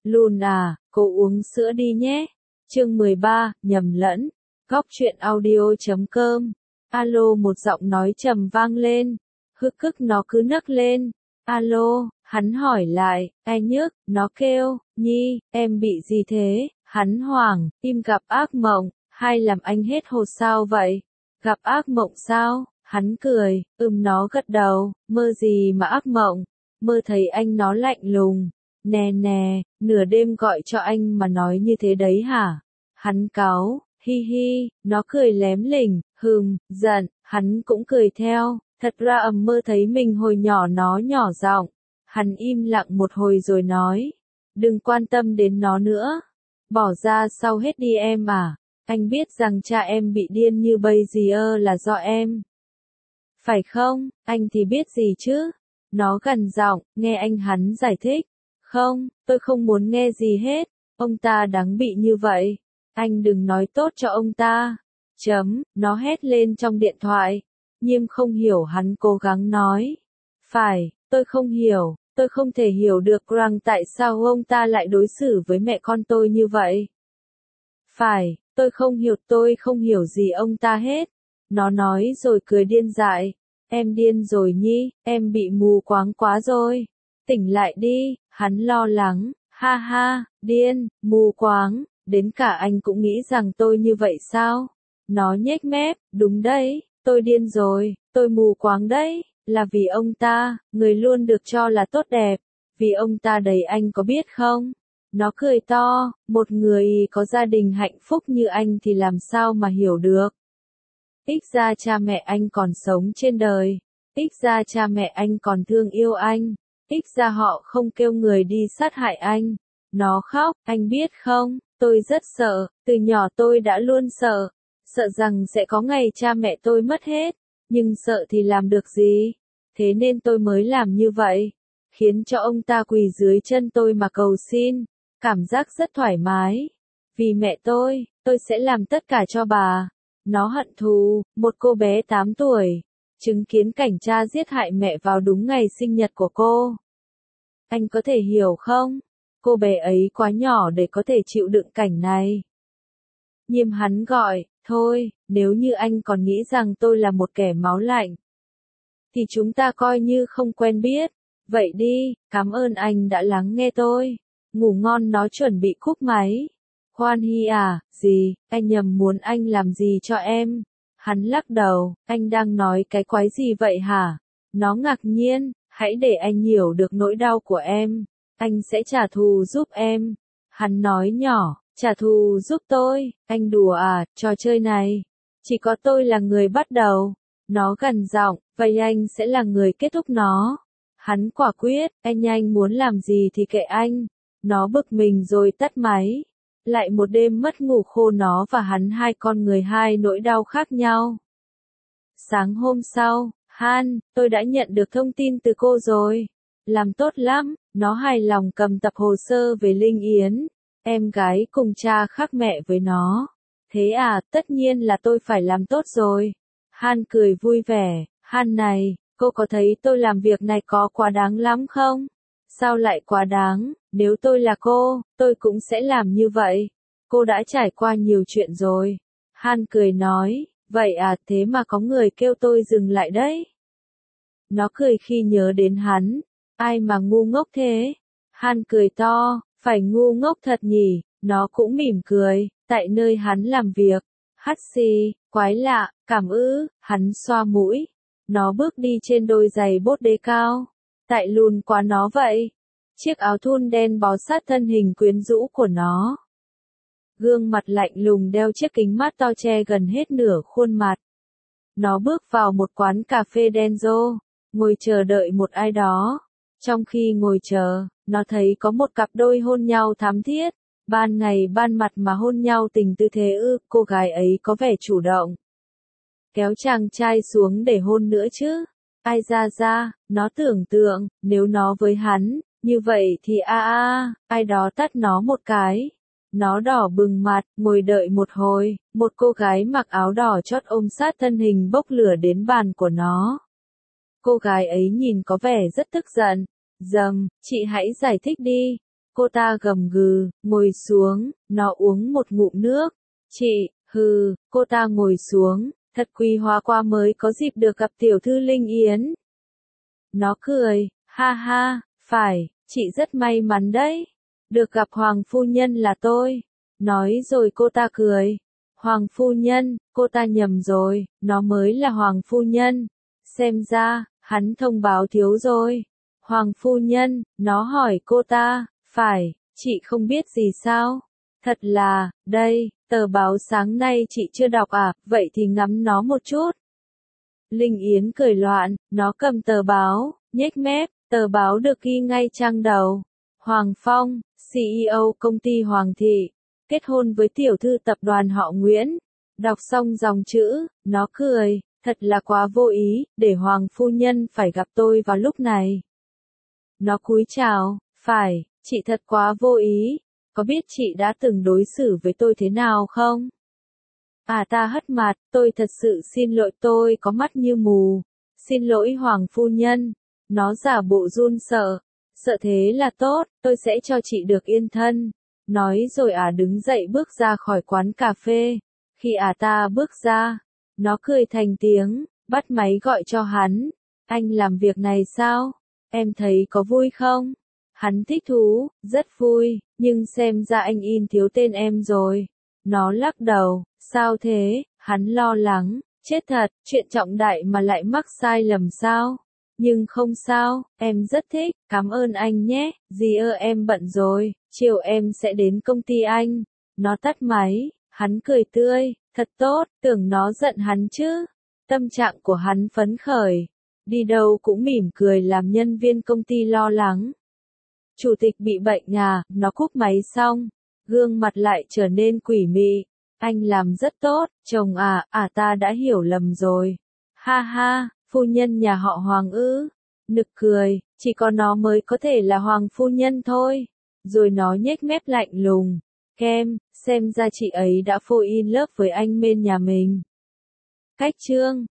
Lùn à, cô uống sữa đi nhé. Chương 13, nhầm lẫn. Góc truyện audio.com. Alo, một giọng nói trầm vang lên. Hức cức nó cứ nấc lên. Alo, hắn hỏi lại, ai nhức, nó kêu, Nhi, em bị gì thế? Hắn hoảng, im gặp ác mộng, hay làm anh hết hồn sao vậy? Gặp ác mộng sao? Hắn cười, nó gật đầu, mơ gì mà ác mộng? Mơ thấy anh nó lạnh lùng. Nè nè, nửa đêm gọi cho anh mà nói như thế đấy hả? Hắn cáu, hi hi, nó cười lém lỉnh, giận, hắn cũng cười theo. Thật ra mơ thấy mình hồi nhỏ nó nhỏ giọng. Hắn im lặng một hồi rồi nói, đừng quan tâm đến nó nữa. Bỏ ra sau hết đi em à. Anh biết rằng cha em bị điên như bây giờ là do em. Phải không, anh thì biết gì chứ? Nó gằn giọng, nghe anh hắn giải thích. Không, tôi không muốn nghe gì hết. Ông ta đáng bị như vậy. Anh đừng nói tốt cho ông ta. Nó hét lên trong điện thoại. Nhiêm không hiểu hắn cố gắng nói. Phải, tôi không hiểu. Tôi không thể hiểu được rằng tại sao ông ta lại đối xử với mẹ con tôi như vậy. Phải, tôi không hiểu gì ông ta hết. Nó nói rồi cười điên dại. Em điên rồi Nhi, em bị mù quáng quá rồi. Tỉnh lại đi, hắn lo lắng, ha ha, điên, mù quáng, đến cả anh cũng nghĩ rằng tôi như vậy sao? Nó nhếch mép, đúng đấy, tôi điên rồi, tôi mù quáng đấy, là vì ông ta, người luôn được cho là tốt đẹp, vì ông ta đấy anh có biết không? Nó cười to, một người có gia đình hạnh phúc như anh thì làm sao mà hiểu được. Ít ra cha mẹ anh còn sống trên đời, ít ra cha mẹ anh còn thương yêu anh. Ít ra họ không kêu người đi sát hại anh. Nó khóc, anh biết không, tôi rất sợ, từ nhỏ tôi đã luôn sợ. Sợ rằng sẽ có ngày cha mẹ tôi mất hết. Nhưng sợ thì làm được gì? Thế nên tôi mới làm như vậy. Khiến cho ông ta quỳ dưới chân tôi mà cầu xin. Cảm giác rất thoải mái. Vì mẹ tôi sẽ làm tất cả cho bà. Nó hận thù, một cô bé 8 tuổi. Chứng kiến cảnh cha giết hại mẹ vào đúng ngày sinh nhật của cô. Anh có thể hiểu không? Cô bé ấy quá nhỏ để có thể chịu đựng cảnh này. Nhiêm hắn gọi, thôi, nếu như anh còn nghĩ rằng tôi là một kẻ máu lạnh, thì chúng ta coi như không quen biết. Vậy đi, cảm ơn anh đã lắng nghe tôi. Ngủ ngon. Nó chuẩn bị cúp máy. Khoan Hy à, gì, anh nhầm muốn anh làm gì cho em? Hắn lắc đầu, anh đang nói cái quái gì vậy hả? Nó ngạc nhiên, hãy để anh hiểu được nỗi đau của em. Anh sẽ trả thù giúp em. Hắn nói nhỏ, trả thù giúp tôi, anh đùa à, trò chơi này. Chỉ có tôi là người bắt đầu. Nó gằn giọng, vậy anh sẽ là người kết thúc nó. Hắn quả quyết, anh muốn làm gì thì kệ anh. Nó bực mình rồi tắt máy. Lại một đêm mất ngủ khô nó và hắn hai con người hai nỗi đau khác nhau. Sáng hôm sau, Han, tôi đã nhận được thông tin từ cô rồi. Làm tốt lắm, nó hài lòng cầm tập hồ sơ về Linh Yến. Em gái cùng cha khác mẹ với nó. Thế à, tất nhiên là tôi phải làm tốt rồi. Han cười vui vẻ, Han này, cô có thấy tôi làm việc này có quá đáng lắm không? Sao lại quá đáng, nếu tôi là cô, tôi cũng sẽ làm như vậy. Cô đã trải qua nhiều chuyện rồi. Han cười nói, vậy à, thế mà có người kêu tôi dừng lại đấy. Nó cười khi nhớ đến hắn. Ai mà ngu ngốc thế? Han cười to, phải ngu ngốc thật nhỉ? Nó cũng mỉm cười, tại nơi hắn làm việc. Hắt xì, quái lạ, cảm ư, hắn xoa mũi. Nó bước đi trên đôi giày bốt đế cao. Tại lùn quá nó vậy. Chiếc áo thun đen bó sát thân hình quyến rũ của nó. Gương mặt lạnh lùng đeo chiếc kính mát to che gần hết nửa khuôn mặt. Nó bước vào một quán cà phê đen rô, ngồi chờ đợi một ai đó. Trong khi ngồi chờ, nó thấy có một cặp đôi hôn nhau thắm thiết. Ban ngày ban mặt mà hôn nhau tình tư thế ư, cô gái ấy có vẻ chủ động. Kéo chàng trai xuống để hôn nữa chứ. Ai ra, nó tưởng tượng, nếu nó với hắn, như vậy thì ai đó tát nó một cái. Nó đỏ bừng mặt, ngồi đợi một hồi, một cô gái mặc áo đỏ chót ôm sát thân hình bốc lửa đến bàn của nó. Cô gái ấy nhìn có vẻ rất tức giận. Chị hãy giải thích đi. Cô ta gầm gừ, ngồi xuống, nó uống một ngụm nước. Chị, hừ, cô ta ngồi xuống, thật quý hóa qua mới có dịp được gặp tiểu thư Linh Yến. Nó cười, ha ha, phải, chị rất may mắn đấy. Được gặp Hoàng phu nhân là tôi. Nói rồi cô ta cười. Hoàng phu nhân, cô ta nhầm rồi, nó mới là Hoàng phu nhân. Xem ra, hắn thông báo thiếu rồi. Hoàng phu nhân, nó hỏi cô ta, phải, chị không biết gì sao? Thật là, đây, tờ báo sáng nay chị chưa đọc à, vậy thì ngắm nó một chút. Linh Yến cười loạn, nó cầm tờ báo, nhếch mép, tờ báo được ghi ngay trang đầu. Hoàng Phong, CEO công ty Hoàng Thị, kết hôn với tiểu thư tập đoàn họ Nguyễn. Đọc xong dòng chữ, nó cười, thật là quá vô ý, để Hoàng phu nhân phải gặp tôi vào lúc này. Nó cúi chào, phải, chị thật quá vô ý, có biết chị đã từng đối xử với tôi thế nào không? À ta hất mặt, tôi thật sự xin lỗi tôi có mắt như mù. Xin lỗi Hoàng phu nhân. Nó giả bộ run sợ. Sợ thế là tốt, tôi sẽ cho chị được yên thân. Nói rồi đứng dậy bước ra khỏi quán cà phê. Khi ta bước ra, nó cười thành tiếng, bắt máy gọi cho hắn. Anh làm việc này sao? Em thấy có vui không? Hắn thích thú, rất vui, nhưng xem ra anh in thiếu tên em rồi. Nó lắc đầu, sao thế? Hắn lo lắng, chết thật, chuyện trọng đại mà lại mắc sai lầm sao? Nhưng không sao, em rất thích, cảm ơn anh nhé, dì em bận rồi, chiều em sẽ đến công ty anh. Nó tắt máy, hắn cười tươi, thật tốt, tưởng nó giận hắn chứ. Tâm trạng của hắn phấn khởi, đi đâu cũng mỉm cười làm nhân viên công ty lo lắng. Chủ tịch bị bệnh à, nó cúp máy xong, gương mặt lại trở nên quỷ mị. Anh làm rất tốt, chồng ta đã hiểu lầm rồi. Ha ha, phu nhân nhà họ Hoàng ư. Nực cười, chỉ có nó mới có thể là Hoàng phu nhân thôi. Rồi nó nhếch mép lạnh lùng. Kem, xem ra chị ấy đã fall in love với anh bên nhà mình. Cách chương